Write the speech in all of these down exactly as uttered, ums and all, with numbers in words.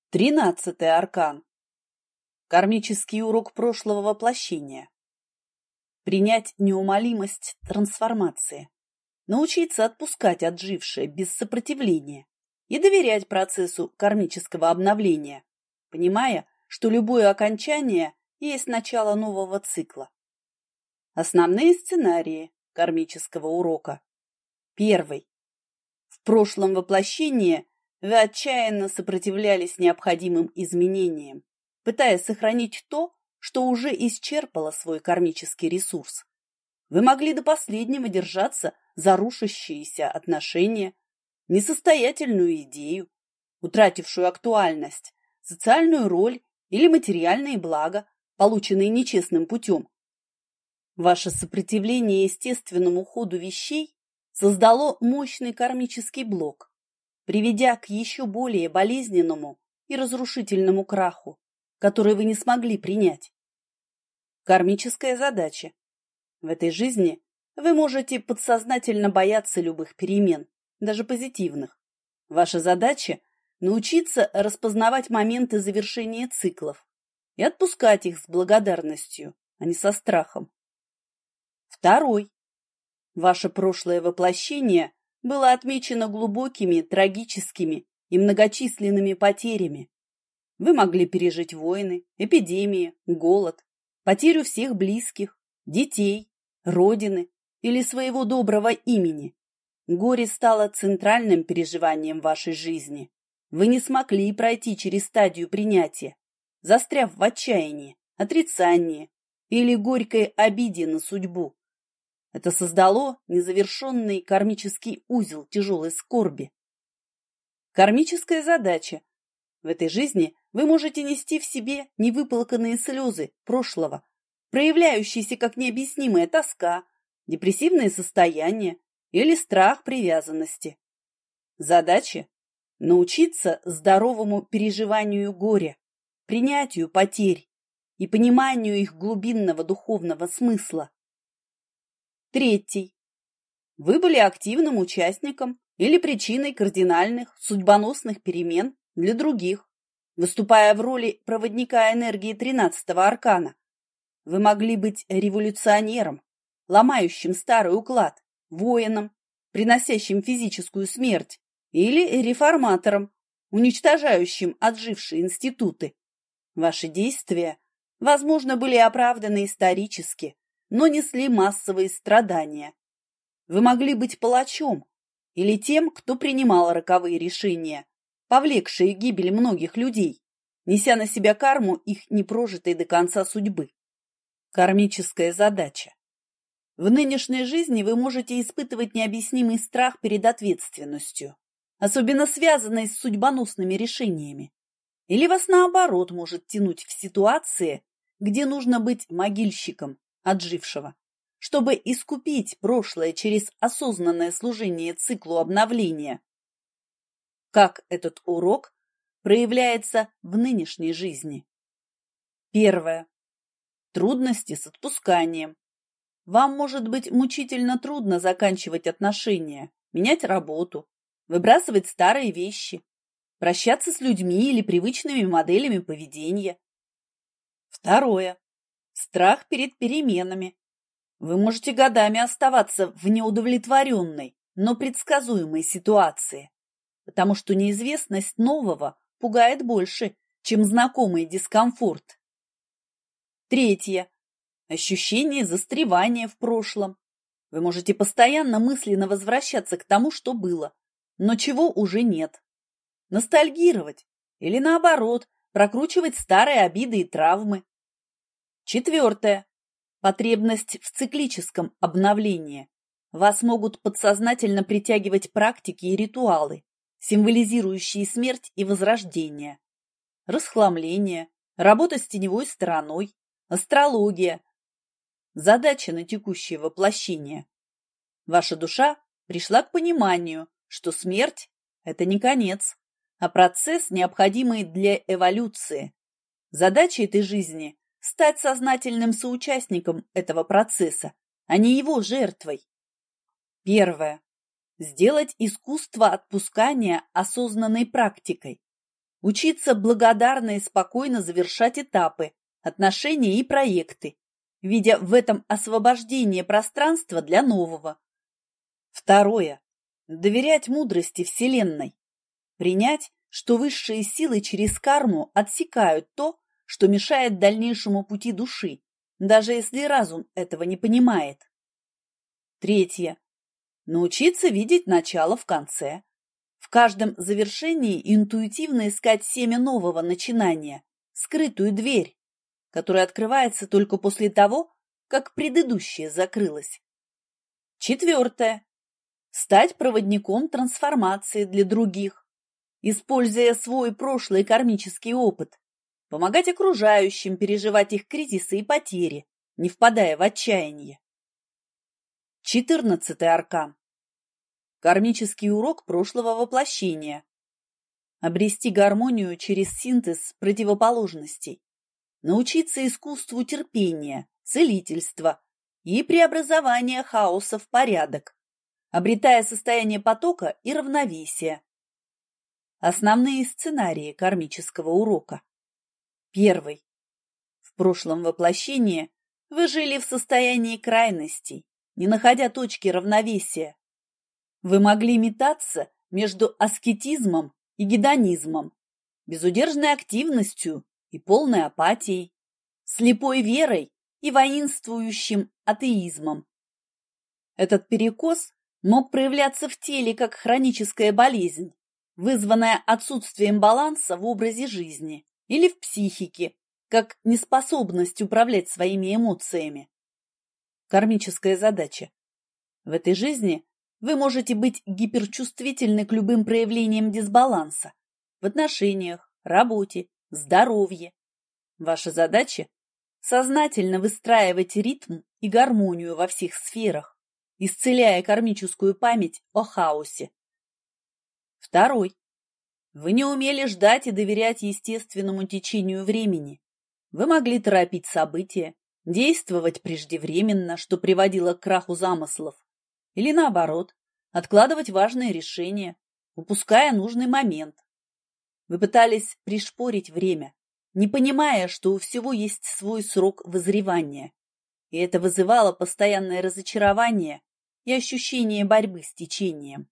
Тринадцатый аркан. Кармический урок прошлого воплощения. Принять неумолимость трансформации. Научиться отпускать отжившее без сопротивления и доверять процессу кармического обновления, понимая, что любое окончание есть начало нового цикла. Основные сценарии кармического урока. Первый. В прошлом воплощении вы отчаянно сопротивлялись необходимым изменениям, пытаясь сохранить то, что уже исчерпало свой кармический ресурс. Вы могли до последнего держаться за рушащиеся отношения, несостоятельную идею, утратившую актуальность, социальную роль или материальные блага, полученные нечестным путем. Ваше сопротивление естественному ходу вещей создало мощный кармический блок, приведя к еще более болезненному и разрушительному краху, который вы не смогли принять. Кармическая задача. В этой жизни вы можете подсознательно бояться любых перемен, даже позитивных. Ваша задача – научиться распознавать моменты завершения циклов и отпускать их с благодарностью, а не со страхом. Второй. Ваше прошлое воплощение было отмечено глубокими, трагическими и многочисленными потерями. Вы могли пережить войны, эпидемии, голод, потерю всех близких, детей, родины или своего доброго имени. Горе стало центральным переживанием вашей жизни. Вы не смогли пройти через стадию принятия, застряв в отчаянии, отрицании или горькой обиде на судьбу. Это создало незавершенный кармический узел тяжелой скорби. Кармическая задача. В этой жизни вы можете нести в себе невыплаканные слезы прошлого, проявляющиеся как необъяснимая тоска, депрессивное состояние или страх привязанности. Задача – научиться здоровому переживанию горя, принятию потерь и пониманию их глубинного духовного смысла. Третий. Вы были активным участником или причиной кардинальных судьбоносных перемен для других, выступая в роли проводника энергии тринадцатого аркана. Вы могли быть революционером, ломающим старый уклад, воином, приносящим физическую смерть, или реформатором, уничтожающим отжившие институты. Ваши действия, возможно, были оправданы исторически, но несли массовые страдания. Вы могли быть палачом или тем, кто принимал роковые решения, повлекшие гибель многих людей, неся на себя карму их непрожитой до конца судьбы. Кармическая задача. В нынешней жизни вы можете испытывать необъяснимый страх перед ответственностью, особенно связанной с судьбоносными решениями. Или вас, наоборот, может тянуть в ситуации, где нужно быть могильщиком отжившего, чтобы искупить прошлое через осознанное служение циклу обновления. Как этот урок проявляется в нынешней жизни? Первое. Трудности с отпусканием. Вам может быть мучительно трудно заканчивать отношения, менять работу, выбрасывать старые вещи, прощаться с людьми или привычными моделями поведения. Второе. Страх перед переменами. Вы можете годами оставаться в неудовлетворенной, но предсказуемой ситуации, потому что неизвестность нового пугает больше, чем знакомый дискомфорт. Третье. Ощущение застревания в прошлом. Вы можете постоянно мысленно возвращаться к тому, что было, но чего уже нет. Ностальгировать или, наоборот, прокручивать старые обиды и травмы. Четвертое. Потребность в циклическом обновлении. Вас могут подсознательно притягивать практики и ритуалы, символизирующие смерть и возрождение. Расхламление, работа с теневой стороной, астрология. Задача на текущее воплощение. Ваша душа пришла к пониманию, что смерть – это не конец, а процесс, необходимый для эволюции. Задача этой жизни – стать сознательным соучастником этого процесса, а не его жертвой. Первое. Сделать искусство отпускания осознанной практикой. Учиться благодарно и спокойно завершать этапы, отношения и проекты, видя в этом освобождение пространства для нового. Второе. Доверять мудрости Вселенной. Принять, что высшие силы через карму отсекают то, что мешает дальнейшему пути души, даже если разум этого не понимает. Третье. Научиться видеть начало в конце. В каждом завершении интуитивно искать семя нового начинания, скрытую дверь, которая открывается только после того, как предыдущее закрылось. Четвертое. Стать проводником трансформации для других, используя свой прошлый кармический опыт, помогать окружающим переживать их кризисы и потери, не впадая в отчаяние. Четырнадцатый аркан. Кармический урок прошлого воплощения. Обрести гармонию через синтез противоположностей. Научиться искусству терпения, целительства и преобразования хаоса в порядок, обретая состояние потока и равновесия. Основные сценарии кармического урока. Первый. В прошлом воплощении вы жили в состоянии крайностей, не находя точки равновесия. Вы могли метаться между аскетизмом и гедонизмом, безудержной активностью и полной апатией, слепой верой и воинствующим атеизмом. Этот перекос мог проявляться в теле как хроническая болезнь, вызванная отсутствием баланса в образе жизни, или в психике, как неспособность управлять своими эмоциями. Кармическая задача. В этой жизни вы можете быть гиперчувствительны к любым проявлениям дисбаланса в отношениях, работе, здоровье. Ваша задача – сознательно выстраивать ритм и гармонию во всех сферах, исцеляя кармическую память о хаосе. Второй. Вы не умели ждать и доверять естественному течению времени. Вы могли торопить события, действовать преждевременно, что приводило к краху замыслов, или наоборот, откладывать важные решения, упуская нужный момент. Вы пытались пришпорить время, не понимая, что у всего есть свой срок вызревания, и это вызывало постоянное разочарование и ощущение борьбы с течением.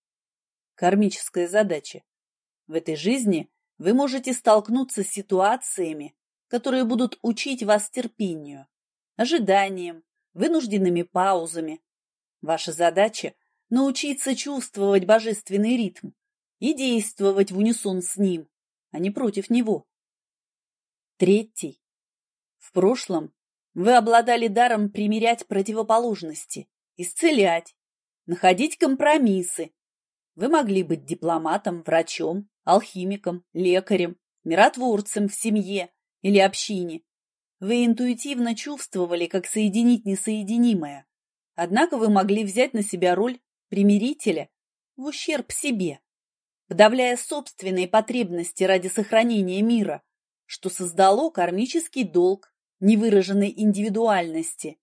Кармическая задача. В этой жизни вы можете столкнуться с ситуациями, которые будут учить вас терпению, ожиданием, вынужденными паузами. Ваша задача – научиться чувствовать божественный ритм и действовать в унисон с ним, а не против него. Третий. В прошлом вы обладали даром примирять противоположности, исцелять, находить компромиссы. Вы могли быть дипломатом, врачом, алхимиком, лекарем, миротворцем в семье или общине. Вы интуитивно чувствовали, как соединить несоединимое. Однако вы могли взять на себя роль примирителя в ущерб себе, подавляя собственные потребности ради сохранения мира, что создало кармический долг невыраженной индивидуальности.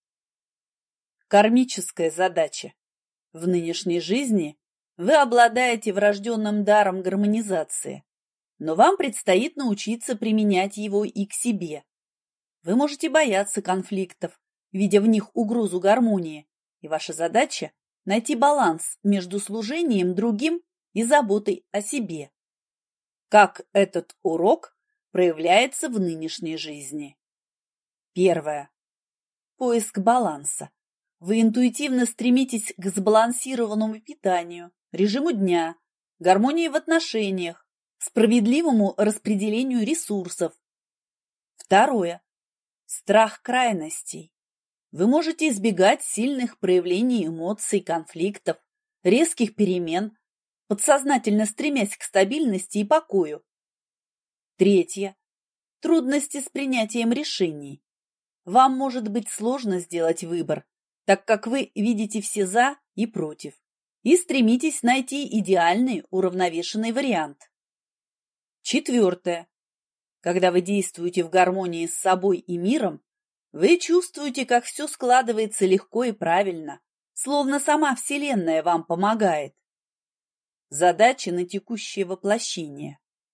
Кармическая задача. В нынешней жизни вы обладаете врожденным даром гармонизации, но вам предстоит научиться применять его и к себе. Вы можете бояться конфликтов, видя в них угрозу гармонии, и ваша задача – найти баланс между служением другим и заботой о себе. Как этот урок проявляется в нынешней жизни? Первое. Поиск баланса. Вы интуитивно стремитесь к сбалансированному питанию, режиму дня, гармонии в отношениях, справедливому распределению ресурсов. Второе. Страх крайностей. Вы можете избегать сильных проявлений эмоций, конфликтов, резких перемен, подсознательно стремясь к стабильности и покою. Третье. Трудности с принятием решений. Вам может быть сложно сделать выбор, так как вы видите все «за» и «против» и стремитесь найти идеальный уравновешенный вариант. Четвертое. Когда вы действуете в гармонии с собой и миром, вы чувствуете, как все складывается легко и правильно, словно сама Вселенная вам помогает. Задачи на текущее воплощение.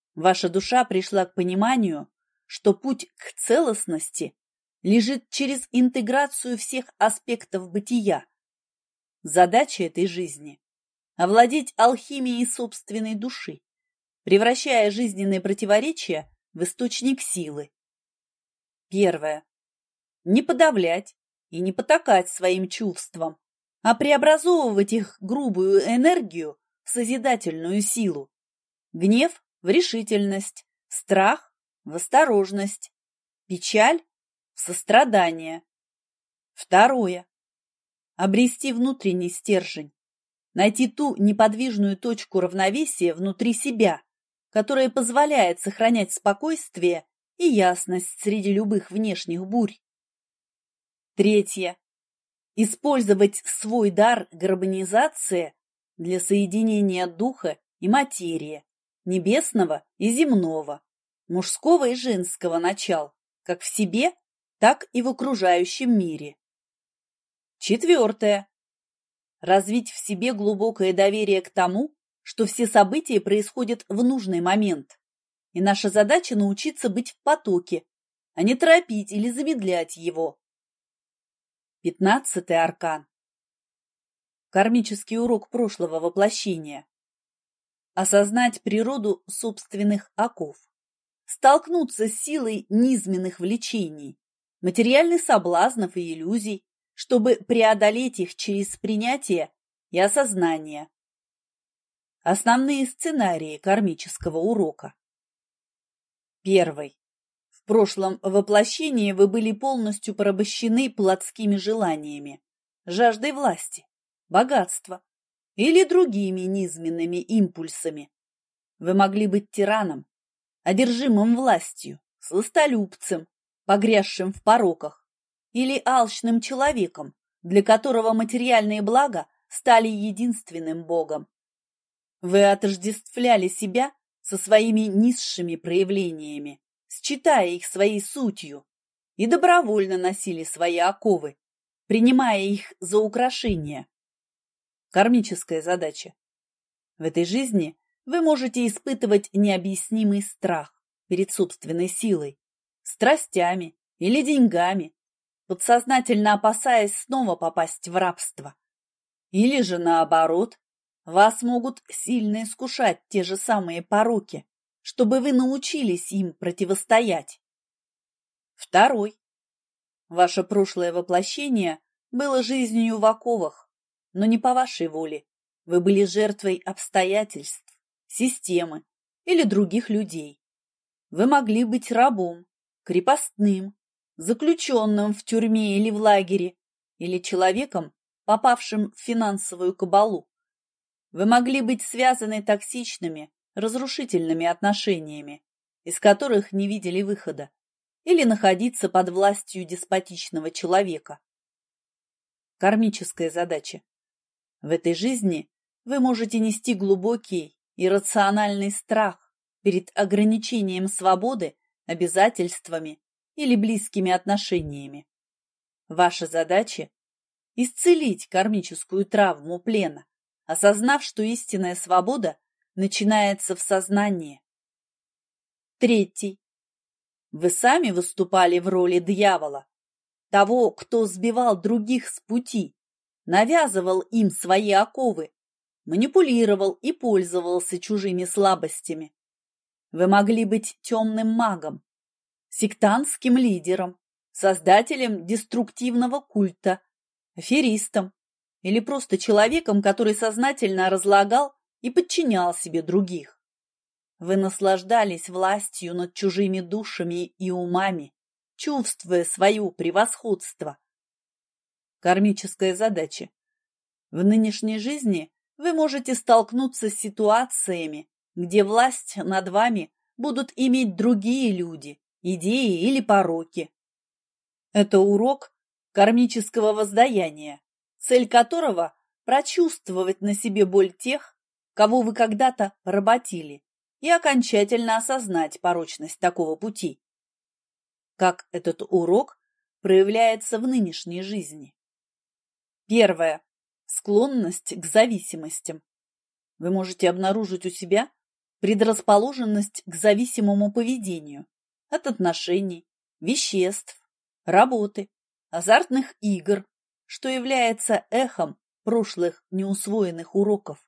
Ваша душа пришла к пониманию, что путь к целостности лежит через интеграцию всех аспектов бытия. Задача этой жизни – овладеть алхимией собственной души, превращая жизненные противоречия в источник силы. Первое. Не подавлять и не потакать своим чувствам, а преобразовывать их грубую энергию в созидательную силу. Гнев в решительность, страх в осторожность, печаль в сострадание. Второе. Обрести внутренний стержень, найти ту неподвижную точку равновесия внутри себя, которая позволяет сохранять спокойствие и ясность среди любых внешних бурь. Третье. Использовать свой дар гармонизации для соединения духа и материи, небесного и земного, мужского и женского начал, как в себе, так и в окружающем мире. Четвертое. Развить в себе глубокое доверие к тому, что все события происходят в нужный момент, и наша задача научиться быть в потоке, а не торопить или замедлять его. Пятнадцатый аркан. Кармический урок прошлого воплощения. Осознать природу собственных оков. Столкнуться с силой низменных влечений, материальных соблазнов и иллюзий, чтобы преодолеть их через принятие и осознание. Основные сценарии кармического урока. Первый. В прошлом воплощении вы были полностью порабощены плотскими желаниями, жаждой власти, богатства или другими низменными импульсами. Вы могли быть тираном, одержимым властью, сластолюбцем, погрязшим в пороках, или алчным человеком, для которого материальные блага стали единственным богом. Вы отождествляли себя со своими низшими проявлениями, считая их своей сутью, и добровольно носили свои оковы, принимая их за украшения. Кармическая задача. В этой жизни вы можете испытывать необъяснимый страх перед собственной силой, страстями или деньгами, подсознательно опасаясь снова попасть в рабство. Или же наоборот, вас могут сильно искушать те же самые пороки, чтобы вы научились им противостоять. Второй. Ваше прошлое воплощение было жизнью в оковах, но не по вашей воле. Вы были жертвой обстоятельств, системы или других людей. Вы могли быть рабом, крепостным, заключенным в тюрьме или в лагере, или человеком, попавшим в финансовую кабалу. Вы могли быть связаны токсичными, разрушительными отношениями, из которых не видели выхода, или находиться под властью деспотичного человека. Кармическая задача. В этой жизни вы можете нести глубокий иррациональный страх перед ограничением свободы, обязательствами или близкими отношениями. Ваша задача – исцелить кармическую травму плена, осознав, что истинная свобода начинается в сознании. Третий. Вы сами выступали в роли дьявола, того, кто сбивал других с пути, навязывал им свои оковы, манипулировал и пользовался чужими слабостями. Вы могли быть темным магом, сектантским лидером, создателем деструктивного культа, аферистом или просто человеком, который сознательно разлагал и подчинял себе других. Вы наслаждались властью над чужими душами и умами, чувствуя свое превосходство. Кармическая задача. В нынешней жизни вы можете столкнуться с ситуациями, где власть над вами будут иметь другие люди, идеи или пороки. Это урок кармического воздаяния, цель которого – прочувствовать на себе боль тех, кого вы когда-то поработили, и окончательно осознать порочность такого пути. Как этот урок проявляется в нынешней жизни? Первое. Склонность к зависимостям. Вы можете обнаружить у себя, предрасположенность к зависимому поведению от отношений, веществ, работы, азартных игр, что является эхом прошлых неусвоенных уроков.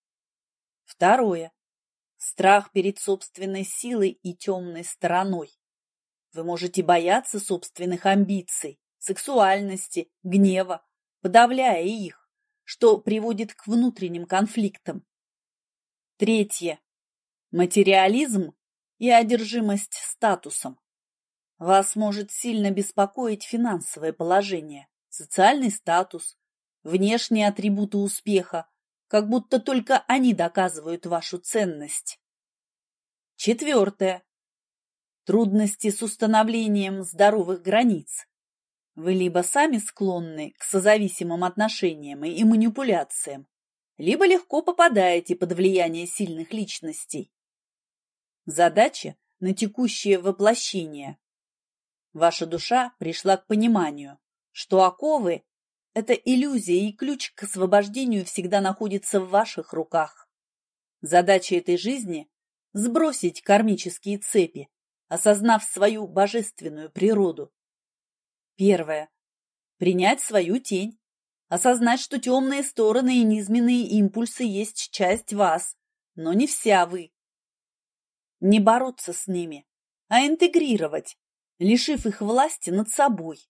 Второе. Страх перед собственной силой и темной стороной. Вы можете бояться собственных амбиций, сексуальности, гнева, подавляя их, что приводит к внутренним конфликтам. Третье. Материализм и одержимость статусом. Вас может сильно беспокоить финансовое положение, социальный статус, внешние атрибуты успеха, как будто только они доказывают вашу ценность. Четвертое. Трудности с установлением здоровых границ. Вы либо сами склонны к созависимым отношениям и манипуляциям, либо легко попадаете под влияние сильных личностей. Задача на текущее воплощение. Ваша душа пришла к пониманию, что оковы – это иллюзия, и ключ к освобождению всегда находится в ваших руках. Задача этой жизни – сбросить кармические цепи, осознав свою божественную природу. Первое. Принять свою тень. Осознать, что темные стороны и низменные импульсы есть часть вас, но не вся вы. Не бороться с ними, а интегрировать, лишив их власти над собой.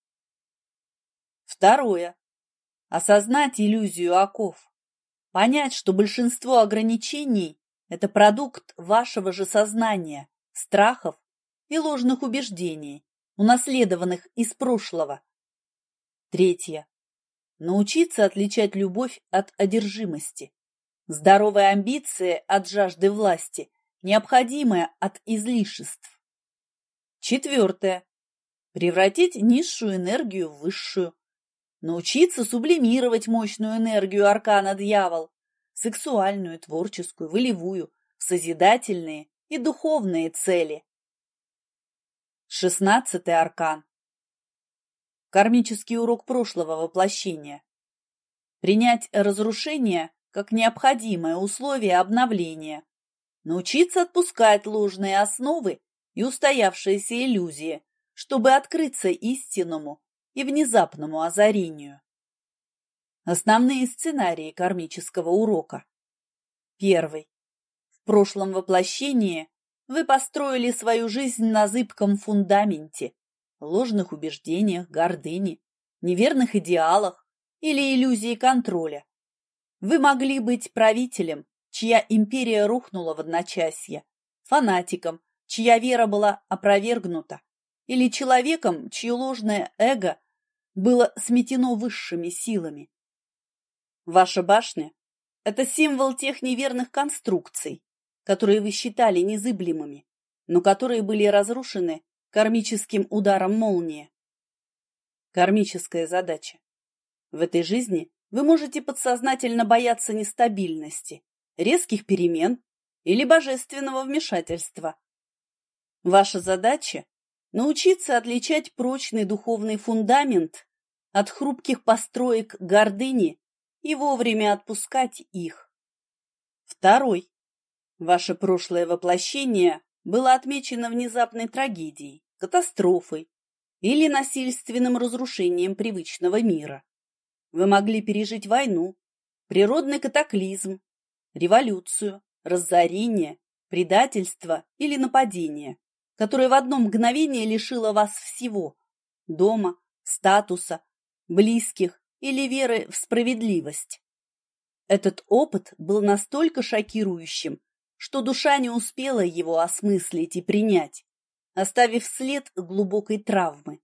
Второе. Осознать иллюзию оков. Понять, что большинство ограничений – это продукт вашего же сознания, страхов и ложных убеждений, унаследованных из прошлого. Третье. Научиться отличать любовь от одержимости, здоровые амбиции от жажды власти, необходимое от излишеств. Четвертое. Превратить низшую энергию в высшую. Научиться сублимировать мощную энергию аркана дьявол, сексуальную, творческую, волевую, в созидательные и духовные цели. Шестнадцатый аркан. Кармический урок прошлого воплощения. Принять разрушение как необходимое условие обновления. Научиться отпускать ложные основы и устоявшиеся иллюзии, чтобы открыться истинному и внезапному озарению. Основные сценарии кармического урока. Первый. В прошлом воплощении вы построили свою жизнь на зыбком фундаменте, ложных убеждениях, гордыне, неверных идеалах или иллюзии контроля. Вы могли быть правителем, чья империя рухнула в одночасье, фанатиком, чья вера была опровергнута, или человеком, чье ложное эго было сметено высшими силами. Ваша башня – это символ тех неверных конструкций, которые вы считали незыблемыми, но которые были разрушены кармическим ударом молнии. Кармическая задача. В этой жизни вы можете подсознательно бояться нестабильности, резких перемен или божественного вмешательства. Ваша задача – научиться отличать прочный духовный фундамент от хрупких построек гордыни и вовремя отпускать их. Второй. Ваше прошлое воплощение было отмечено внезапной трагедией, катастрофой или насильственным разрушением привычного мира. Вы могли пережить войну, природный катаклизм, революцию, разорение, предательство или нападение, которое в одно мгновение лишило вас всего – дома, статуса, близких или веры в справедливость. Этот опыт был настолько шокирующим, что душа не успела его осмыслить и принять, оставив след глубокой травмы.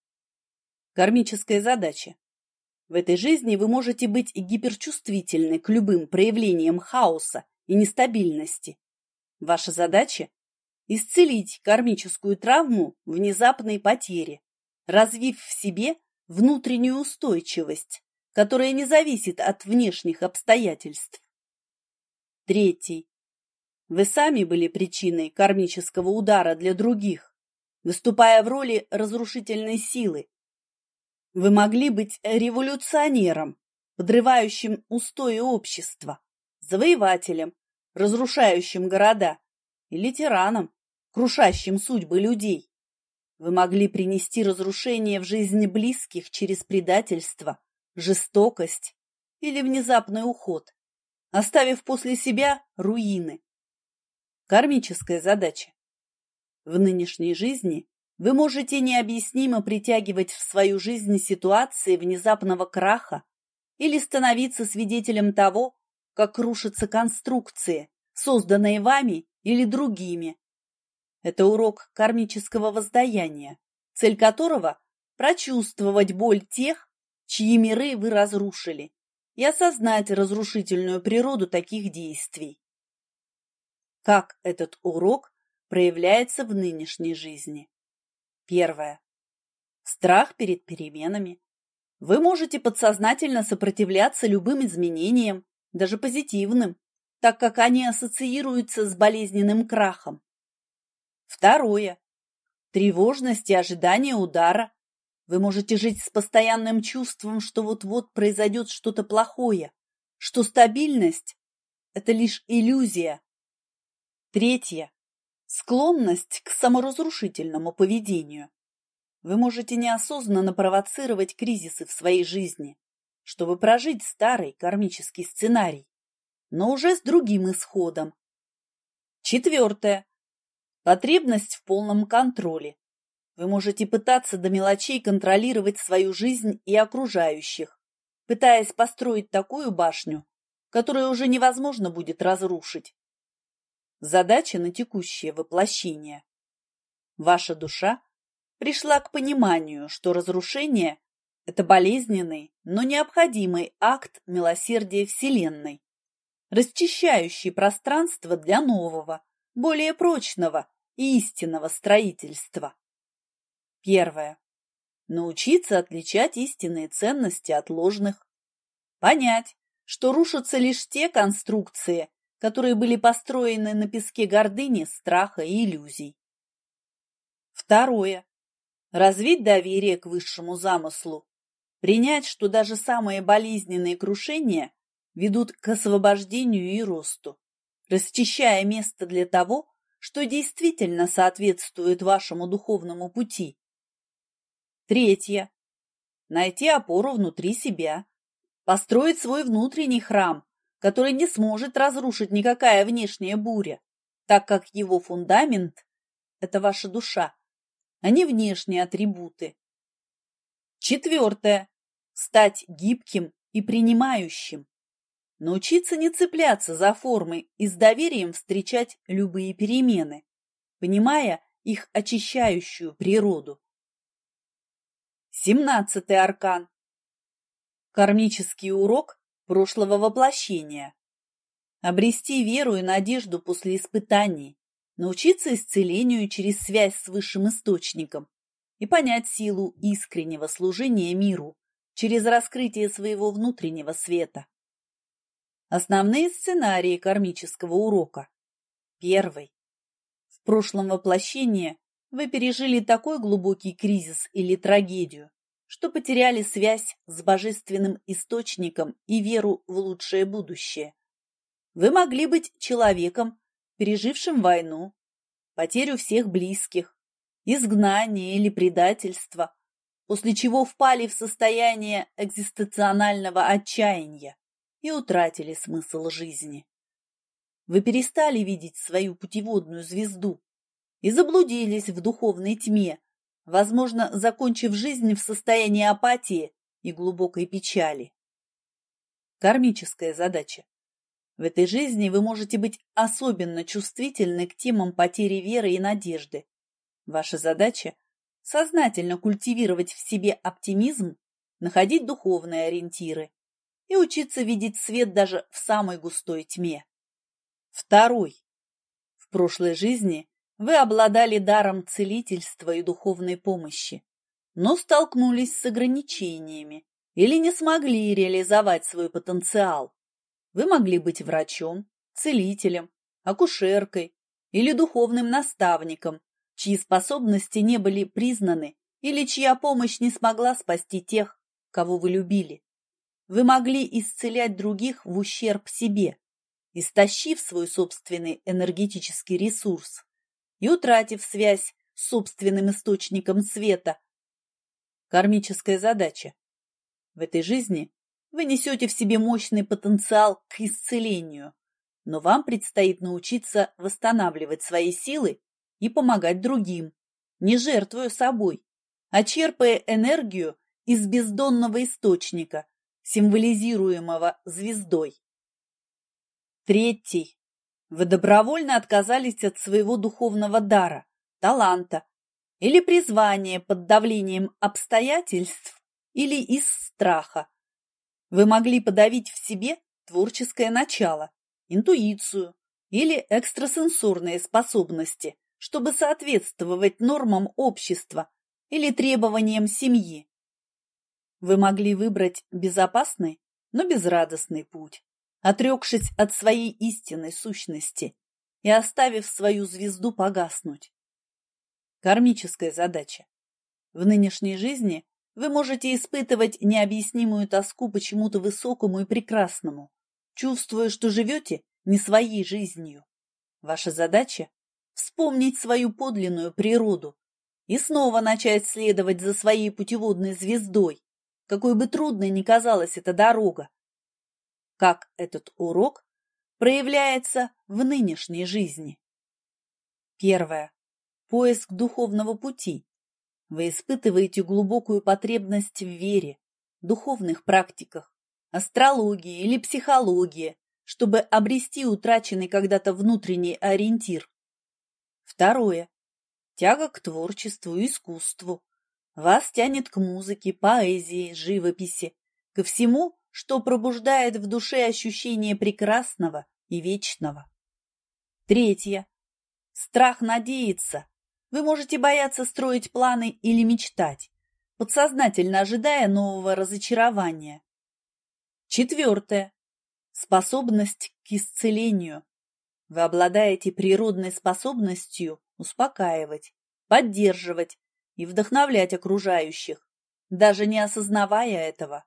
Кармическая задача. В этой жизни вы можете быть гиперчувствительны к любым проявлениям хаоса и нестабильности. Ваша задача – исцелить кармическую травму внезапной потери, развив в себе внутреннюю устойчивость, которая не зависит от внешних обстоятельств. Третий. Вы сами были причиной кармического удара для других, выступая в роли разрушительной силы. Вы могли быть революционером, подрывающим устои общества, завоевателем, разрушающим города или тираном, крушащим судьбы людей. Вы могли принести разрушение в жизни близких через предательство, жестокость или внезапный уход, оставив после себя руины. Кармическая задача. В нынешней жизни вы можете необъяснимо притягивать в свою жизнь ситуации внезапного краха или становиться свидетелем того, как рушатся конструкции, созданные вами или другими. Это урок кармического воздаяния, цель которого – прочувствовать боль тех, чьи миры вы разрушили, и осознать разрушительную природу таких действий. Как этот урок проявляется в нынешней жизни? Первое. Страх перед переменами. Вы можете подсознательно сопротивляться любым изменениям, даже позитивным, так как они ассоциируются с болезненным крахом. Второе. Тревожность и ожидание удара. Вы можете жить с постоянным чувством, что вот-вот произойдет что-то плохое, что стабильность – это лишь иллюзия. Третье. Склонность к саморазрушительному поведению. Вы можете неосознанно провоцировать кризисы в своей жизни, чтобы прожить старый кармический сценарий, но уже с другим исходом. Четвертое. Потребность в полном контроле. Вы можете пытаться до мелочей контролировать свою жизнь и окружающих, пытаясь построить такую башню, которую уже невозможно будет разрушить. Задача на текущее воплощение. Ваша душа пришла к пониманию, что разрушение – это болезненный, но необходимый акт милосердия Вселенной, расчищающий пространство для нового, более прочного и истинного строительства. Первое. Научиться отличать истинные ценности от ложных. Понять, что рушатся лишь те конструкции, которые были построены на песке гордыни, страха и иллюзий. Второе. Развить доверие к высшему замыслу. Принять, что даже самые болезненные крушения ведут к освобождению и росту, расчищая место для того, что действительно соответствует вашему духовному пути. Третье. Найти опору внутри себя, построить свой внутренний храм, который не сможет разрушить никакая внешняя буря, так как его фундамент – это ваша душа, а не внешние атрибуты. Четвертое. Стать гибким и принимающим. Научиться не цепляться за формы и с доверием встречать любые перемены, понимая их очищающую природу. Семнадцатый аркан. Кармический урок прошлого воплощения. Обрести веру и надежду после испытаний, научиться исцелению через связь с высшим источником и понять силу искреннего служения миру через раскрытие своего внутреннего света. Основные сценарии кармического урока. Первый. В прошлом воплощении вы пережили такой глубокий кризис или трагедию, что потеряли связь с божественным источником и веру в лучшее будущее. Вы могли быть человеком, пережившим войну, потерю всех близких, изгнание или предательство, после чего впали в состояние экзистенционального отчаяния и утратили смысл жизни. Вы перестали видеть свою путеводную звезду и заблудились в духовной тьме, возможно, закончив жизнь в состоянии апатии и глубокой печали. Кармическая задача. В этой жизни вы можете быть особенно чувствительны к темам потери веры и надежды. Ваша задача – сознательно культивировать в себе оптимизм, находить духовные ориентиры и учиться видеть свет даже в самой густой тьме. Второй. В прошлой жизни вы обладали даром целительства и духовной помощи, но столкнулись с ограничениями или не смогли реализовать свой потенциал. Вы могли быть врачом, целителем, акушеркой или духовным наставником, чьи способности не были признаны или чья помощь не смогла спасти тех, кого вы любили. Вы могли исцелять других в ущерб себе, истощив свой собственный энергетический ресурс и утратив связь с собственным источником света. Кармическая задача. В этой жизни вы несете в себе мощный потенциал к исцелению, но вам предстоит научиться восстанавливать свои силы и помогать другим, не жертвуя собой, а черпая энергию из бездонного источника, символизируемого звездой. Третий. Вы добровольно отказались от своего духовного дара, таланта или призвания под давлением обстоятельств или из страха. Вы могли подавить в себе творческое начало, интуицию или экстрасенсорные способности, чтобы соответствовать нормам общества или требованиям семьи. Вы могли выбрать безопасный, но безрадостный путь, отрекшись от своей истинной сущности и оставив свою звезду погаснуть. Кармическая задача. В нынешней жизни вы можете испытывать необъяснимую тоску по чему-то высокому и прекрасному, чувствуя, что живете не своей жизнью. Ваша задача – вспомнить свою подлинную природу и снова начать следовать за своей путеводной звездой, какой бы трудной ни казалась эта дорога. Как этот урок проявляется в нынешней жизни? Первое. Поиск духовного пути. Вы испытываете глубокую потребность в вере, духовных практиках, астрологии или психологии, чтобы обрести утраченный когда-то внутренний ориентир. Второе. Тяга к творчеству и искусству. Вас тянет к музыке, поэзии, живописи, ко всему, что пробуждает в душе ощущение прекрасного и вечного. Третье. Страх надеяться. Вы можете бояться строить планы или мечтать, подсознательно ожидая нового разочарования. Четвертое. Способность к исцелению. Вы обладаете природной способностью успокаивать, поддерживать и вдохновлять окружающих, даже не осознавая этого.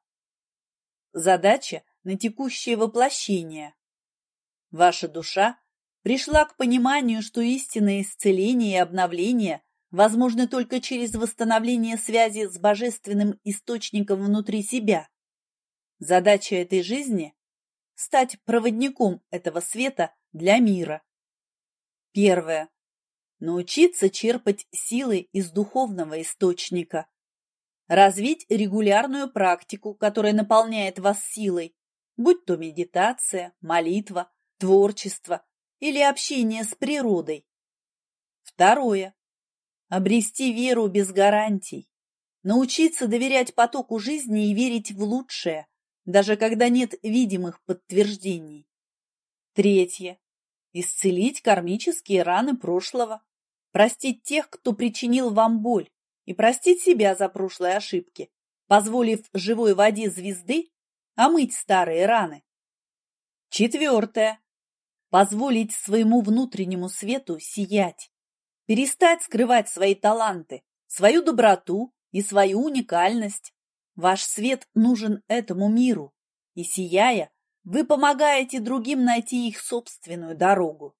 Задача на текущее воплощение. Ваша душа пришла к пониманию, что истинное исцеление и обновление возможны только через восстановление связи с божественным источником внутри себя. Задача этой жизни – стать проводником этого света для мира. Первое. Научиться черпать силы из духовного источника. Развить регулярную практику, которая наполняет вас силой, будь то медитация, молитва, творчество или общение с природой. Второе. Обрести веру без гарантий. Научиться доверять потоку жизни и верить в лучшее, даже когда нет видимых подтверждений. Третье. Исцелить кармические раны прошлого. Простить тех, кто причинил вам боль, и простить себя за прошлые ошибки, позволив живой воде звезды омыть старые раны. Четвертое. Позволить своему внутреннему свету сиять. Перестать скрывать свои таланты, свою доброту и свою уникальность. Ваш свет нужен этому миру, и, сияя, вы помогаете другим найти их собственную дорогу.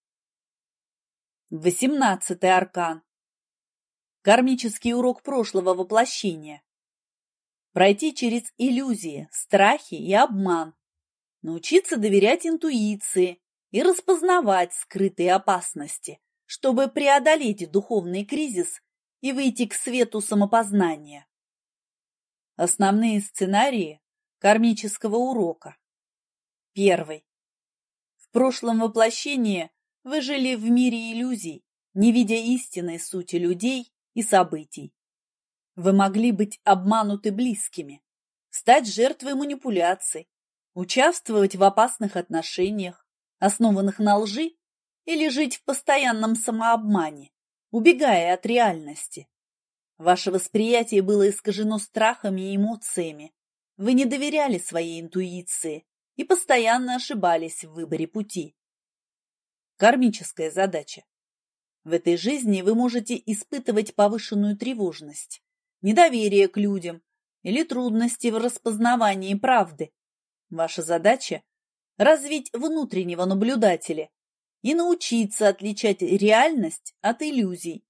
Восемнадцатый аркан. Кармический урок прошлого воплощения. Пройти через иллюзии, страхи и обман. Научиться доверять интуиции и распознавать скрытые опасности, чтобы преодолеть духовный кризис и выйти к свету самопознания. Основные сценарии кармического урока. Первый. В прошлом воплощении вы жили в мире иллюзий, не видя истинной сути людей и событий. Вы могли быть обмануты близкими, стать жертвой манипуляций, участвовать в опасных отношениях, основанных на лжи, или жить в постоянном самообмане, убегая от реальности. Ваше восприятие было искажено страхами и эмоциями. Вы не доверяли своей интуиции и постоянно ошибались в выборе пути. Кармическая задача. В этой жизни вы можете испытывать повышенную тревожность, недоверие к людям или трудности в распознавании правды. Ваша задача развить внутреннего наблюдателя и научиться отличать реальность от иллюзий.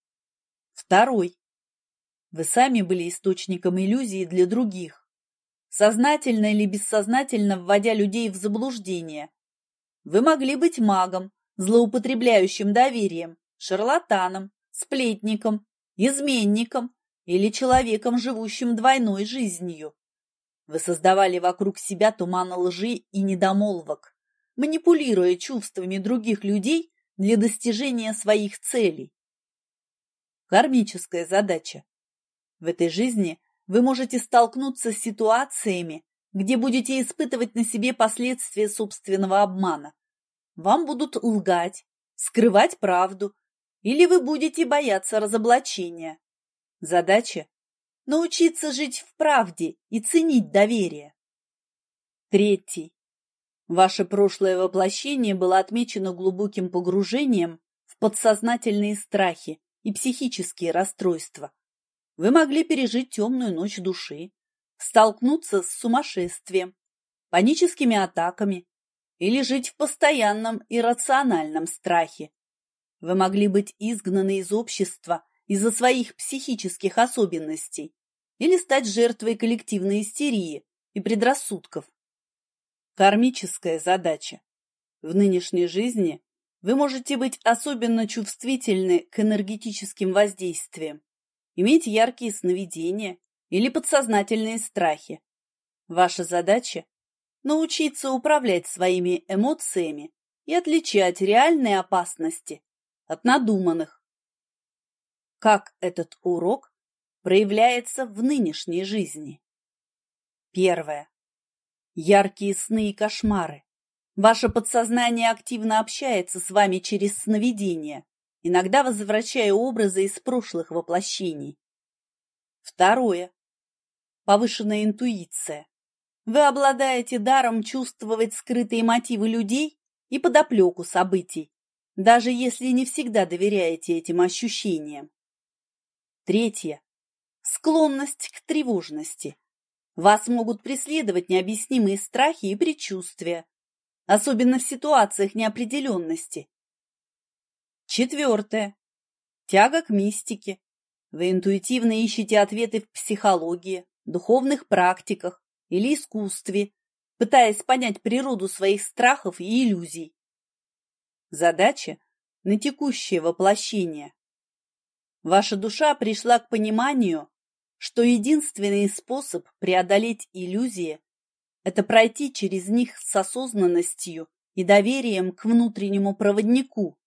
Второй. Вы сами были источником иллюзий для других, сознательно или бессознательно вводя людей в заблуждение. Вы могли быть магом, злоупотребляющим доверием, шарлатаном, сплетником, изменником или человеком, живущим двойной жизнью. Вы создавали вокруг себя туман лжи и недомолвок, манипулируя чувствами других людей для достижения своих целей. Кармическая задача. В этой жизни вы можете столкнуться с ситуациями, где будете испытывать на себе последствия собственного обмана. Вам будут лгать, скрывать правду, или вы будете бояться разоблачения. Задача – научиться жить в правде и ценить доверие. Третий. Ваше прошлое воплощение было отмечено глубоким погружением в подсознательные страхи и психические расстройства. Вы могли пережить темную ночь души, столкнуться с сумасшествием, паническими атаками или жить в постоянном иррациональном страхе. Вы могли быть изгнаны из общества из-за своих психических особенностей или стать жертвой коллективной истерии и предрассудков. Кармическая задача. В нынешней жизни вы можете быть особенно чувствительны к энергетическим воздействиям, иметь яркие сновидения или подсознательные страхи. Ваша задача – научиться управлять своими эмоциями и отличать реальные опасности от надуманных. Как этот урок проявляется в нынешней жизни? Первое. Яркие сны и кошмары. Ваше подсознание активно общается с вами через сновидения, иногда возвращая образы из прошлых воплощений. Второе. Повышенная интуиция. Вы обладаете даром чувствовать скрытые мотивы людей и подоплеку событий, даже если не всегда доверяете этим ощущениям. Третье. Склонность к тревожности. Вас могут преследовать необъяснимые страхи и предчувствия, особенно в ситуациях неопределенности. Четвертое. Тяга к мистике. Вы интуитивно ищете ответы в психологии, духовных практиках или искусстве, пытаясь понять природу своих страхов и иллюзий. Задача на текущее воплощение. Ваша душа пришла к пониманию, что единственный способ преодолеть иллюзии – это пройти через них с осознанностью и доверием к внутреннему проводнику.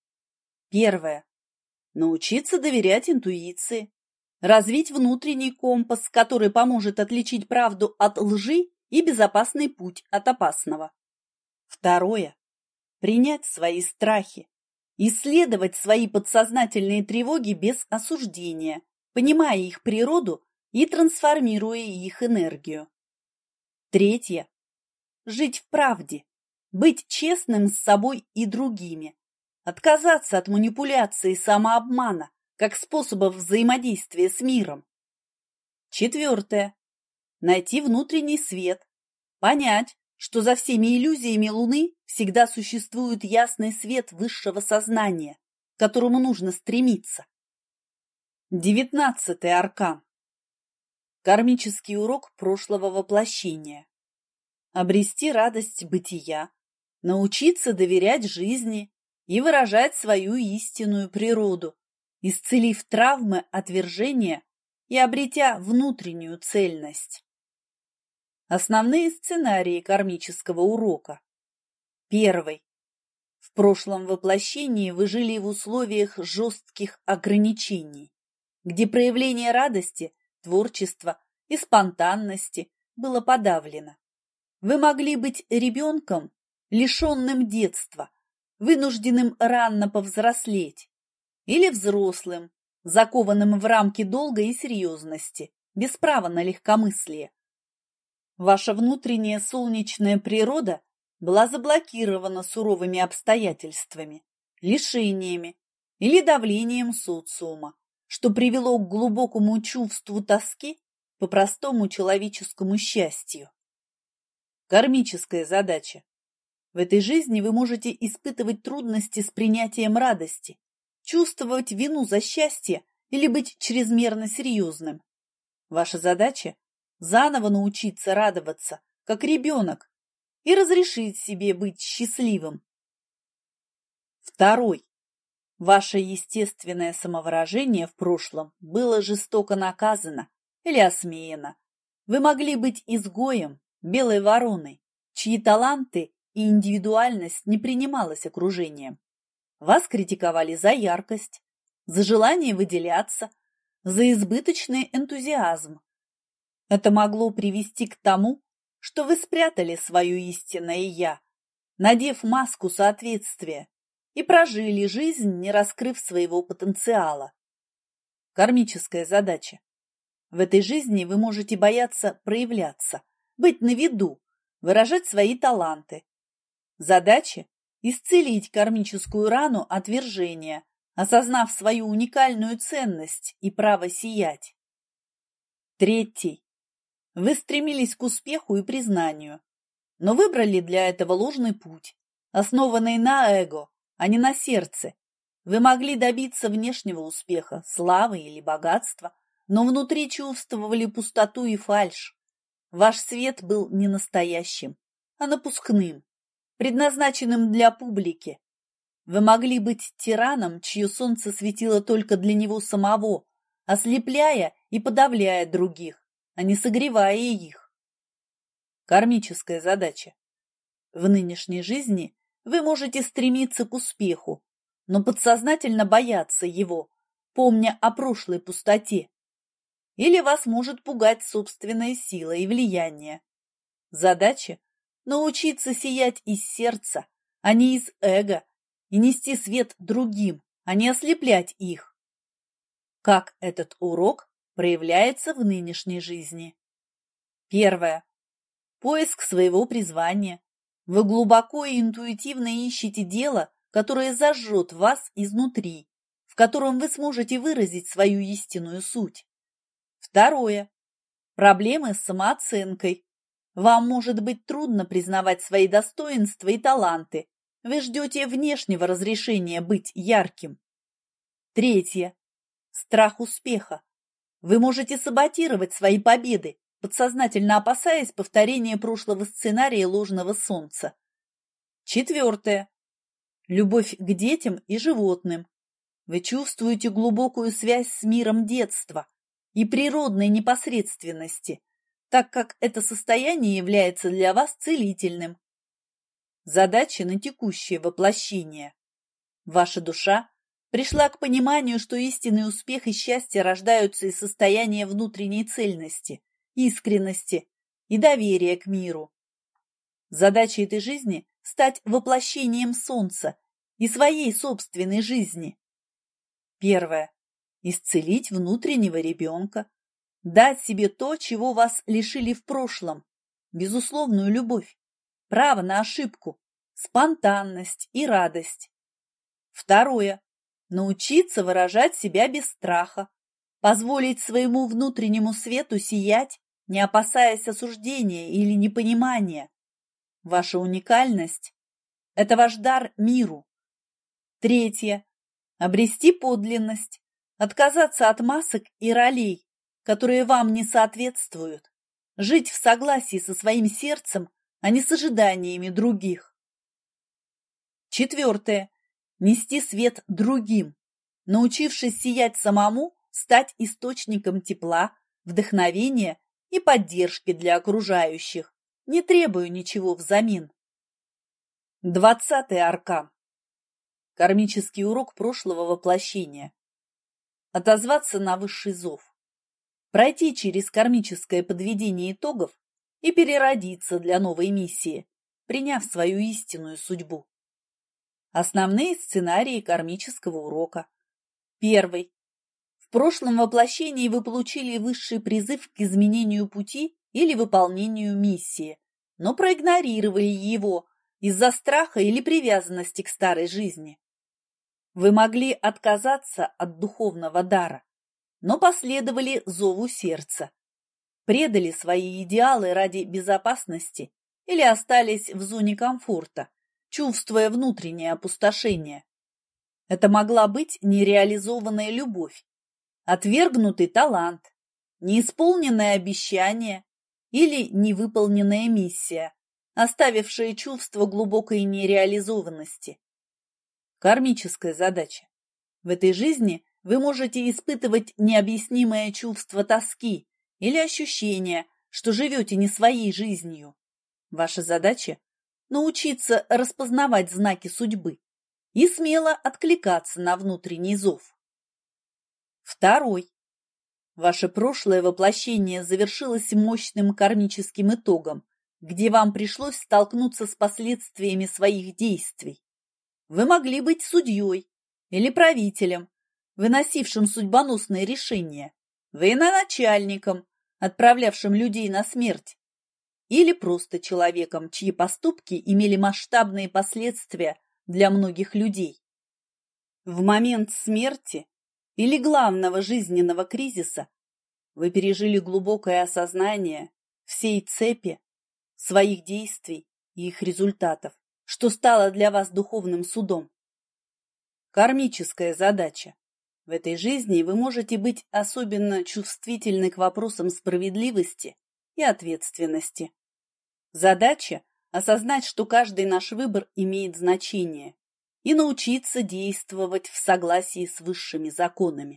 Первое. Научиться доверять интуиции, развить внутренний компас, который поможет отличить правду от лжи и безопасный путь от опасного. Второе. Принять свои страхи, исследовать свои подсознательные тревоги без осуждения, понимая их природу и трансформируя их энергию. Третье. Жить в правде, быть честным с собой и другими, отказаться от манипуляции и самообмана как способов взаимодействия с миром. Четвертое. Найти внутренний свет, понять, что за всеми иллюзиями Луны всегда существует ясный свет высшего сознания, к которому нужно стремиться. Девятнадцатый аркан. Кармический урок прошлого воплощения. Обрести радость бытия, научиться доверять жизни и выражать свою истинную природу, исцелив травмы отвержения и обретя внутреннюю цельность. Основные сценарии кармического урока. Первый. В прошлом воплощении вы жили в условиях жестких ограничений, где проявление радости, творчества и спонтанности было подавлено. Вы могли быть ребенком, лишенным детства, вынужденным рано повзрослеть, или взрослым, закованным в рамки долга и серьезности, без права на легкомыслие. Ваша внутренняя солнечная природа была заблокирована суровыми обстоятельствами, лишениями или давлением социума, что привело к глубокому чувству тоски по простому человеческому счастью. Кармическая задача В этой жизни вы можете испытывать трудности с принятием радости, чувствовать вину за счастье или быть чрезмерно серьезным. Ваша задача – заново научиться радоваться, как ребенок, и разрешить себе быть счастливым. Второй. Ваше естественное самовыражение в прошлом было жестоко наказано или осмеяно. Вы могли быть изгоем, белой вороной, чьи таланты и индивидуальность не принималась окружением. Вас критиковали за яркость, за желание выделяться, за избыточный энтузиазм. Это могло привести к тому, что вы спрятали свое истинное «я», надев маску соответствия, и прожили жизнь, не раскрыв своего потенциала. Кармическая задача. В этой жизни вы можете бояться проявляться, быть на виду, выражать свои таланты. Задача – исцелить кармическую рану отвержения, осознав свою уникальную ценность и право сиять. Третий. Вы стремились к успеху и признанию, но выбрали для этого ложный путь, основанный на эго, а не на сердце. Вы могли добиться внешнего успеха, славы или богатства, но внутри чувствовали пустоту и фальшь. Ваш свет был не настоящим, а напускным, предназначенным для публики. Вы могли быть тираном, чье солнце светило только для него самого, ослепляя и подавляя других, а не согревая их. Кармическая задача. В нынешней жизни вы можете стремиться к успеху, но подсознательно бояться его, помня о прошлой пустоте. Или вас может пугать собственная сила и влияние. Задача – научиться сиять из сердца, а не из эго, и нести свет другим, а не ослеплять их. Как этот урок проявляется в нынешней жизни? Первое. Поиск своего призвания. Вы глубоко и интуитивно ищете дело, которое зажжет вас изнутри, в котором вы сможете выразить свою истинную суть. Второе. Проблемы с самооценкой. Вам может быть трудно признавать свои достоинства и таланты. Вы ждете внешнего разрешения быть ярким. Третье. Страх успеха. Вы можете саботировать свои победы, подсознательно опасаясь повторения прошлого сценария ложного солнца. Четвертое. Любовь к детям и животным. Вы чувствуете глубокую связь с миром детства и природной непосредственности, так как это состояние является для вас целительным. Задача на текущее воплощение. Ваша душа пришла к пониманию, что истинный успех и счастье рождаются из состояния внутренней цельности, искренности и доверия к миру. Задача этой жизни – стать воплощением солнца и своей собственной жизни. Первое. Исцелить внутреннего ребенка, дать себе то, чего вас лишили в прошлом, безусловную любовь, право на ошибку, спонтанность и радость. Второе. Научиться выражать себя без страха, позволить своему внутреннему свету сиять, не опасаясь осуждения или непонимания. Ваша уникальность – это ваш дар миру. Третье. Обрести подлинность, отказаться от масок и ролей, которые вам не соответствуют, жить в согласии со своим сердцем, а не с ожиданиями других. Четвертое. Нести свет другим, научившись сиять самому, стать источником тепла, вдохновения и поддержки для окружающих, не требуя ничего взамен. Двадцатый аркан. Кармический урок прошлого воплощения. Отозваться на высший зов. Пройти через кармическое подведение итогов и переродиться для новой миссии, приняв свою истинную судьбу. Основные сценарии кармического урока. Первый. В прошлом воплощении вы получили высший призыв к изменению пути или выполнению миссии, но проигнорировали его из-за страха или привязанности к старой жизни. Вы могли отказаться от духовного дара, но последовали зову сердца, предали свои идеалы ради безопасности или остались в зоне комфорта, чувствуя внутреннее опустошение. Это могла быть нереализованная любовь, отвергнутый талант, неисполненное обещание или невыполненная миссия, оставившая чувство глубокой нереализованности. Кармическая задача. В этой жизни вы можете испытывать необъяснимое чувство тоски или ощущение, что живете не своей жизнью. Ваша задача – научиться распознавать знаки судьбы и смело откликаться на внутренний зов. Второй. Ваше прошлое воплощение завершилось мощным кармическим итогом, где вам пришлось столкнуться с последствиями своих действий. Вы могли быть судьей или правителем, выносившим судьбоносные решения, военачальником, отправлявшим людей на смерть, или просто человеком, чьи поступки имели масштабные последствия для многих людей. В момент смерти или главного жизненного кризиса вы пережили глубокое осознание всей цепи своих действий и их результатов, что стало для вас духовным судом. Кармическая задача. В этой жизни вы можете быть особенно чувствительны к вопросам справедливости и ответственности. Задача – осознать, что каждый наш выбор имеет значение, и научиться действовать в согласии с высшими законами.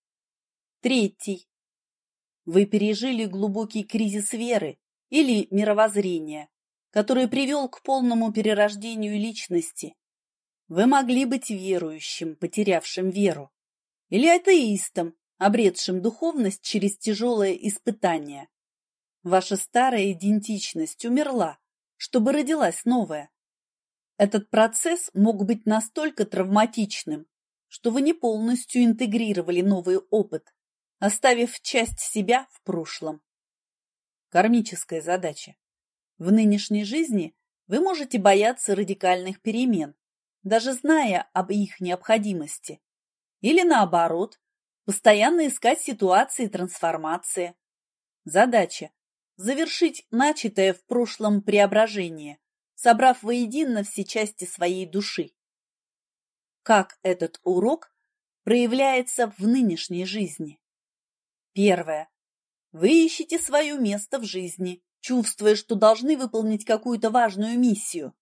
Третий. Вы пережили глубокий кризис веры или мировоззрения, который привел к полному перерождению личности. Вы могли быть верующим, потерявшим веру, или атеистом, обретшим духовность через тяжелое испытание. Ваша старая идентичность умерла, чтобы родилась новая. Этот процесс мог быть настолько травматичным, что вы не полностью интегрировали новый опыт, оставив часть себя в прошлом. Кармическая задача. В нынешней жизни вы можете бояться радикальных перемен, даже зная об их необходимости. Или наоборот, постоянно искать ситуации трансформации. Задача – завершить начатое в прошлом преображение, собрав воедино все части своей души. Как этот урок проявляется в нынешней жизни? Первое. Вы ищете свое место в жизни, чувствуя, что должны выполнить какую-то важную миссию.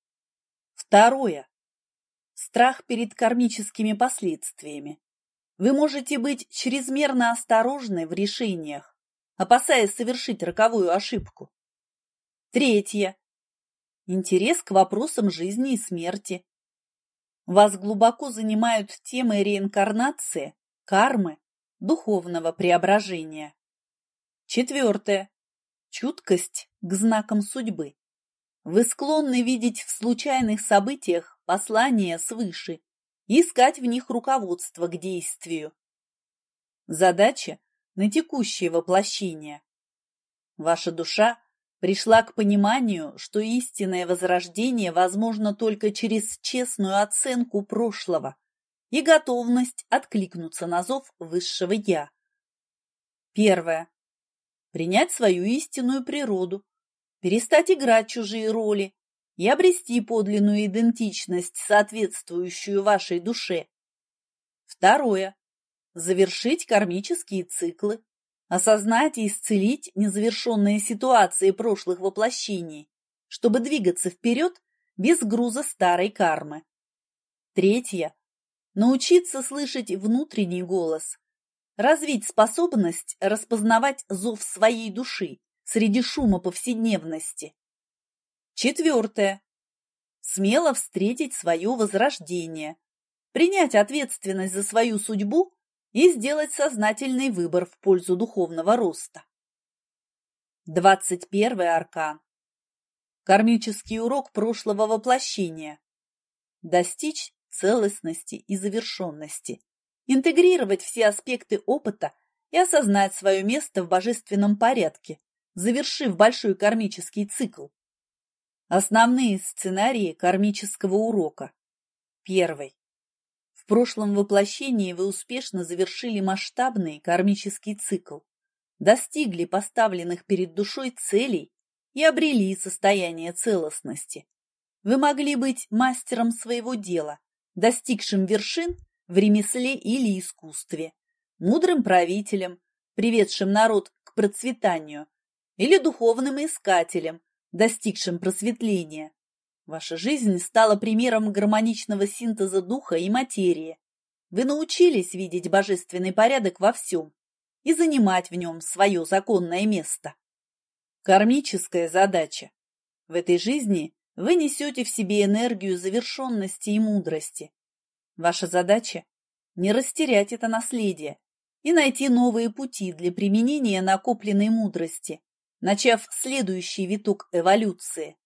Второе. Страх перед кармическими последствиями. Вы можете быть чрезмерно осторожны в решениях, опасаясь совершить роковую ошибку. Третье. Интерес к вопросам жизни и смерти. Вас глубоко занимают темы реинкарнации, кармы, духовного преображения. Четвертое. Чуткость к знакам судьбы. Вы склонны видеть в случайных событиях послания свыше и искать в них руководство к действию. Задача на текущее воплощение. Ваша душа пришла к пониманию, что истинное возрождение возможно только через честную оценку прошлого и готовность откликнуться на зов высшего Я. Первое. Принять свою истинную природу, перестать играть чужие роли и обрести подлинную идентичность, соответствующую вашей душе. Второе. Завершить кармические циклы, осознать и исцелить незавершенные ситуации прошлых воплощений, чтобы двигаться вперед без груза старой кармы. Третье. Научиться слышать внутренний голос, развить способность распознавать зов своей души среди шума повседневности. Четвертое. Смело встретить свое возрождение, принять ответственность за свою судьбу и сделать сознательный выбор в пользу духовного роста. Двадцать первый аркан. Кармический урок прошлого воплощения. Достичь целостности и завершенности, интегрировать все аспекты опыта и осознать свое место в божественном порядке, завершив большой кармический цикл. Основные сценарии кармического урока. Первый. В прошлом воплощении вы успешно завершили масштабный кармический цикл, достигли поставленных перед душой целей и обрели состояние целостности. Вы могли быть мастером своего дела, достигшим вершин в ремесле или искусстве, мудрым правителем, приведшим народ к процветанию, или духовным искателем, достигшим просветления. Ваша жизнь стала примером гармоничного синтеза духа и материи. Вы научились видеть божественный порядок во всем и занимать в нем свое законное место. Кармическая задача. В этой жизни вы несете в себе энергию завершенности и мудрости. Ваша задача – не растерять это наследие и найти новые пути для применения накопленной мудрости, начав следующий виток эволюции.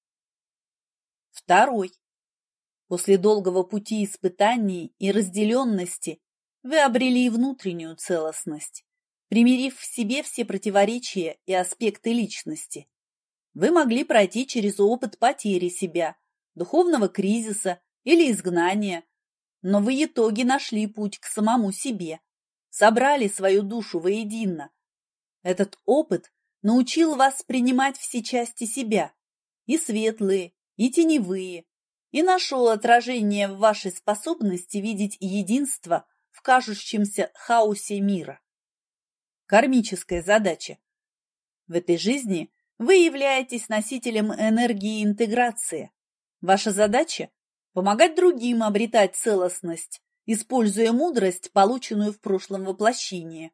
Второй. После долгого пути испытаний и разделенности вы обрели внутреннюю целостность, примирив в себе все противоречия и аспекты личности. Вы могли пройти через опыт потери себя, духовного кризиса или изгнания, но в итоге нашли путь к самому себе, собрали свою душу воедино. Этот опыт научил вас принимать все части себя, и светлые, и теневые, и нашел отражение в вашей способности видеть единство в кажущемся хаосе мира. Кармическая задача. В этой жизни вы являетесь носителем энергии интеграции. Ваша задача – помогать другим обретать целостность, используя мудрость, полученную в прошлом воплощении.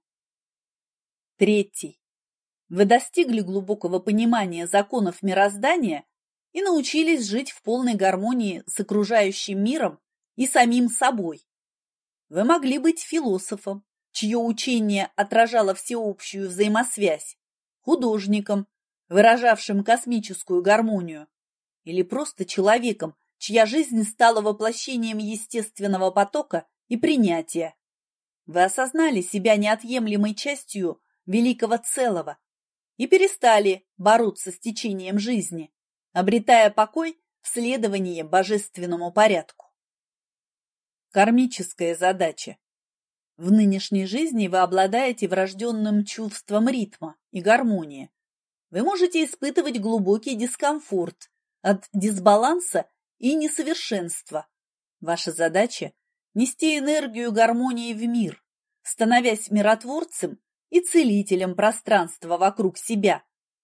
Третий. Вы достигли глубокого понимания законов мироздания и научились жить в полной гармонии с окружающим миром и самим собой. Вы могли быть философом, чье учение отражало всеобщую взаимосвязь, художником, выражавшим космическую гармонию, или просто человеком, чья жизнь стала воплощением естественного потока и принятия. Вы осознали себя неотъемлемой частью великого целого и перестали бороться с течением жизни, обретая покой в следовании божественному порядку. Кармическая задача. В нынешней жизни вы обладаете врожденным чувством ритма и гармонии. Вы можете испытывать глубокий дискомфорт от дисбаланса и несовершенства. Ваша задача – нести энергию гармонии в мир, становясь миротворцем и целителем пространства вокруг себя.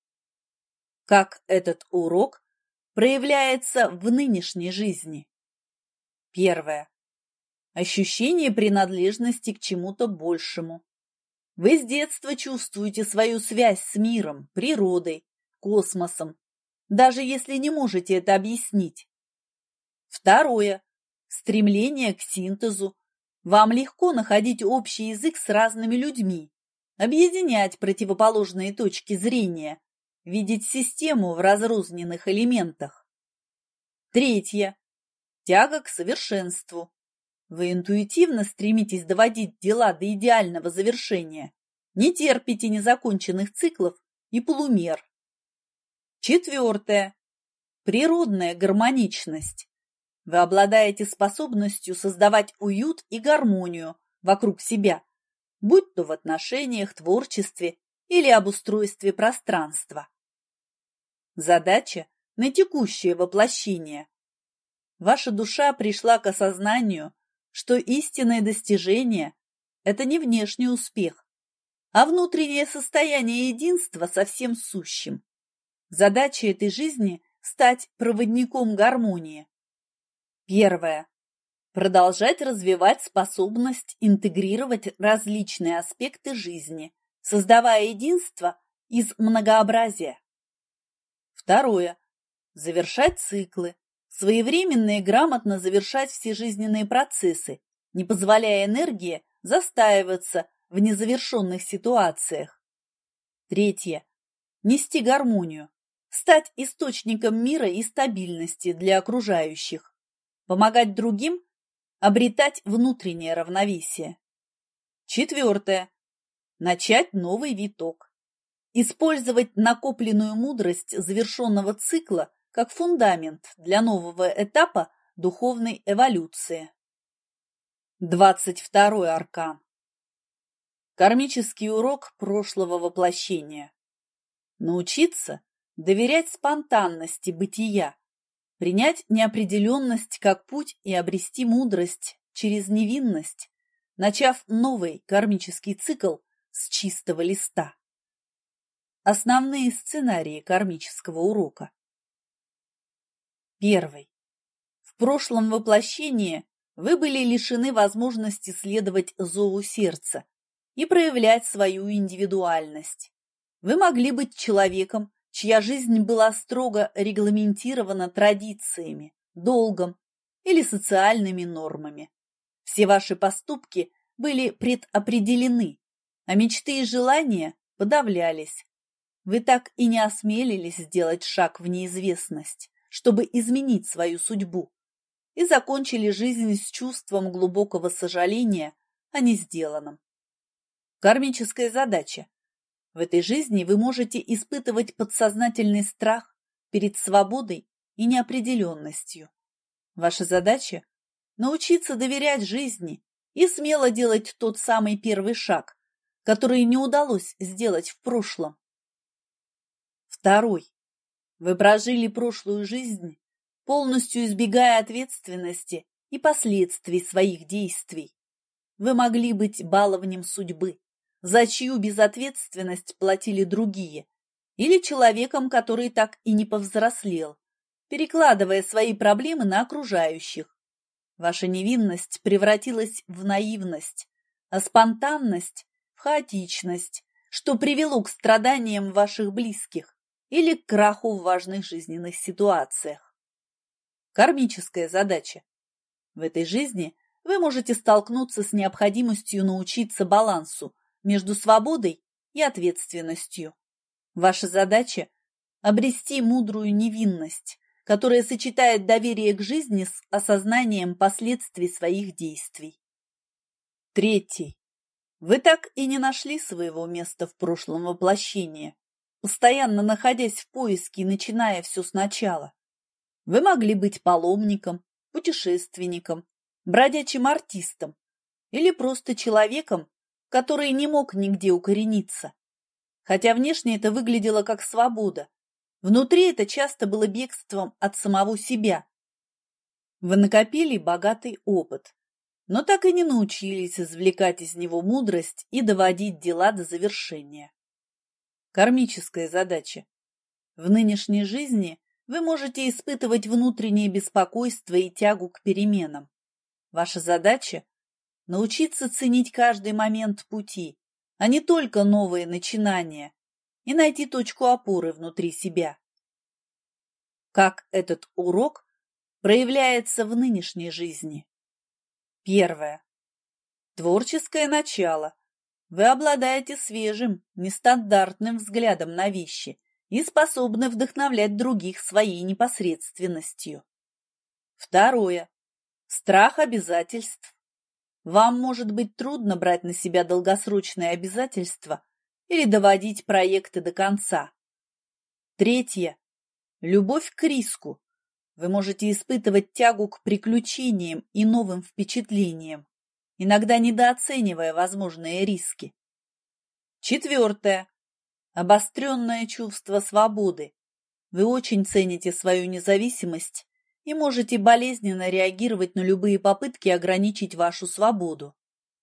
Как этот урок проявляется в нынешней жизни? Первое. Ощущение принадлежности к чему-то большему. Вы с детства чувствуете свою связь с миром, природой, космосом, даже если не можете это объяснить. Второе. Стремление к синтезу. Вам легко находить общий язык с разными людьми, объединять противоположные точки зрения, видеть систему в разрозненных элементах. Третье. Тяга к совершенству. Вы интуитивно стремитесь доводить дела до идеального завершения, не терпите незаконченных циклов и полумер. Четвертое. Природная гармоничность. Вы обладаете способностью создавать уют и гармонию вокруг себя, будь то в отношениях, творчестве или обустройстве пространства. Задача на текущее воплощение. Ваша душа пришла к осознанию, что истинное достижение – это не внешний успех, а внутреннее состояние единства со всем сущим. Задача этой жизни – стать проводником гармонии. Первое. Продолжать развивать способность интегрировать различные аспекты жизни, создавая единство из многообразия. Второе. Завершать циклы, своевременно и грамотно завершать все жизненные процессы, не позволяя энергии застаиваться в незавершенных ситуациях. Третье. Нести гармонию, стать источником мира и стабильности для окружающих, помогать другим обретать внутреннее равновесие. Четвертое. Начать новый виток. Использовать накопленную мудрость завершенного цикла как фундамент для нового этапа духовной эволюции. Двадцать второй аркан. Кармический урок прошлого воплощения. Научиться доверять спонтанности бытия, Принять неопределенность как путь и обрести мудрость через невинность, начав новый кармический цикл с чистого листа. Основные сценарии кармического урока. Первый. В прошлом воплощении вы были лишены возможности следовать зову сердца и проявлять свою индивидуальность. Вы могли быть человеком, чья жизнь была строго регламентирована традициями, долгом или социальными нормами. Все ваши поступки были предопределены, а мечты и желания подавлялись. Вы так и не осмелились сделать шаг в неизвестность, чтобы изменить свою судьбу, и закончили жизнь с чувством глубокого сожаления о несделанном. Кармическая задача. В этой жизни вы можете испытывать подсознательный страх перед свободой и неопределенностью. Ваша задача – научиться доверять жизни и смело делать тот самый первый шаг, который не удалось сделать в прошлом. Второй. Вы прожили прошлую жизнь, полностью избегая ответственности и последствий своих действий. Вы могли быть баловнем судьбы, за чью безответственность платили другие, или человеком, который так и не повзрослел, перекладывая свои проблемы на окружающих. Ваша невинность превратилась в наивность, а спонтанность – в хаотичность, что привело к страданиям ваших близких или к краху в важных жизненных ситуациях. Кармическая задача. В этой жизни вы можете столкнуться с необходимостью научиться балансу между свободой и ответственностью. Ваша задача – обрести мудрую невинность, которая сочетает доверие к жизни с осознанием последствий своих действий. Третий. Вы так и не нашли своего места в прошлом воплощении, постоянно находясь в поиске и начиная все сначала. Вы могли быть паломником, путешественником, бродячим артистом или просто человеком, который не мог нигде укорениться. Хотя внешне это выглядело как свобода, внутри это часто было бегством от самого себя. Вы накопили богатый опыт, но так и не научились извлекать из него мудрость и доводить дела до завершения. Кармическая задача. В нынешней жизни вы можете испытывать внутреннее беспокойство и тягу к переменам. Ваша задача – научиться ценить каждый момент пути, а не только новые начинания, и найти точку опоры внутри себя. Как этот урок проявляется в нынешней жизни? Первое. Творческое начало. Вы обладаете свежим, нестандартным взглядом на вещи и способны вдохновлять других своей непосредственностью. Второе. Страх обязательств. Вам может быть трудно брать на себя долгосрочные обязательства или доводить проекты до конца. Третье. Любовь к риску. Вы можете испытывать тягу к приключениям и новым впечатлениям, иногда недооценивая возможные риски. Четвертое. Обостренное чувство свободы. Вы очень цените свою независимость и можете болезненно реагировать на любые попытки ограничить вашу свободу.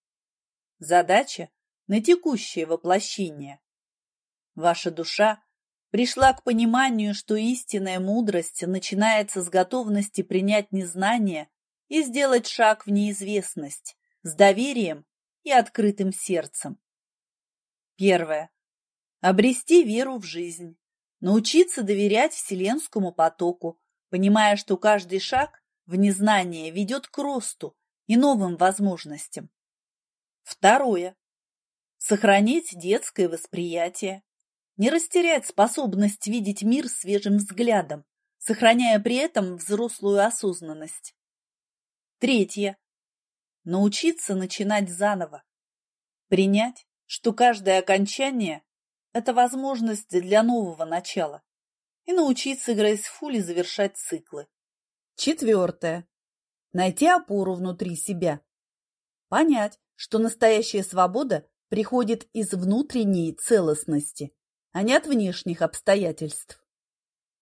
Задача на текущее воплощение. Ваша душа пришла к пониманию, что истинная мудрость начинается с готовности принять незнание и сделать шаг в неизвестность с доверием и открытым сердцем. Первое. Обрести веру в жизнь, научиться доверять вселенскому потоку, понимая, что каждый шаг в незнание ведет к росту и новым возможностям. Второе. Сохранить детское восприятие, не растерять способность видеть мир свежим взглядом, сохраняя при этом взрослую осознанность. Третье. Научиться начинать заново, принять, что каждое окончание – это возможность для нового начала, и научиться грейсфулли завершать циклы. Четвертое. Найти опору внутри себя. Понять, что настоящая свобода приходит из внутренней целостности, а не от внешних обстоятельств.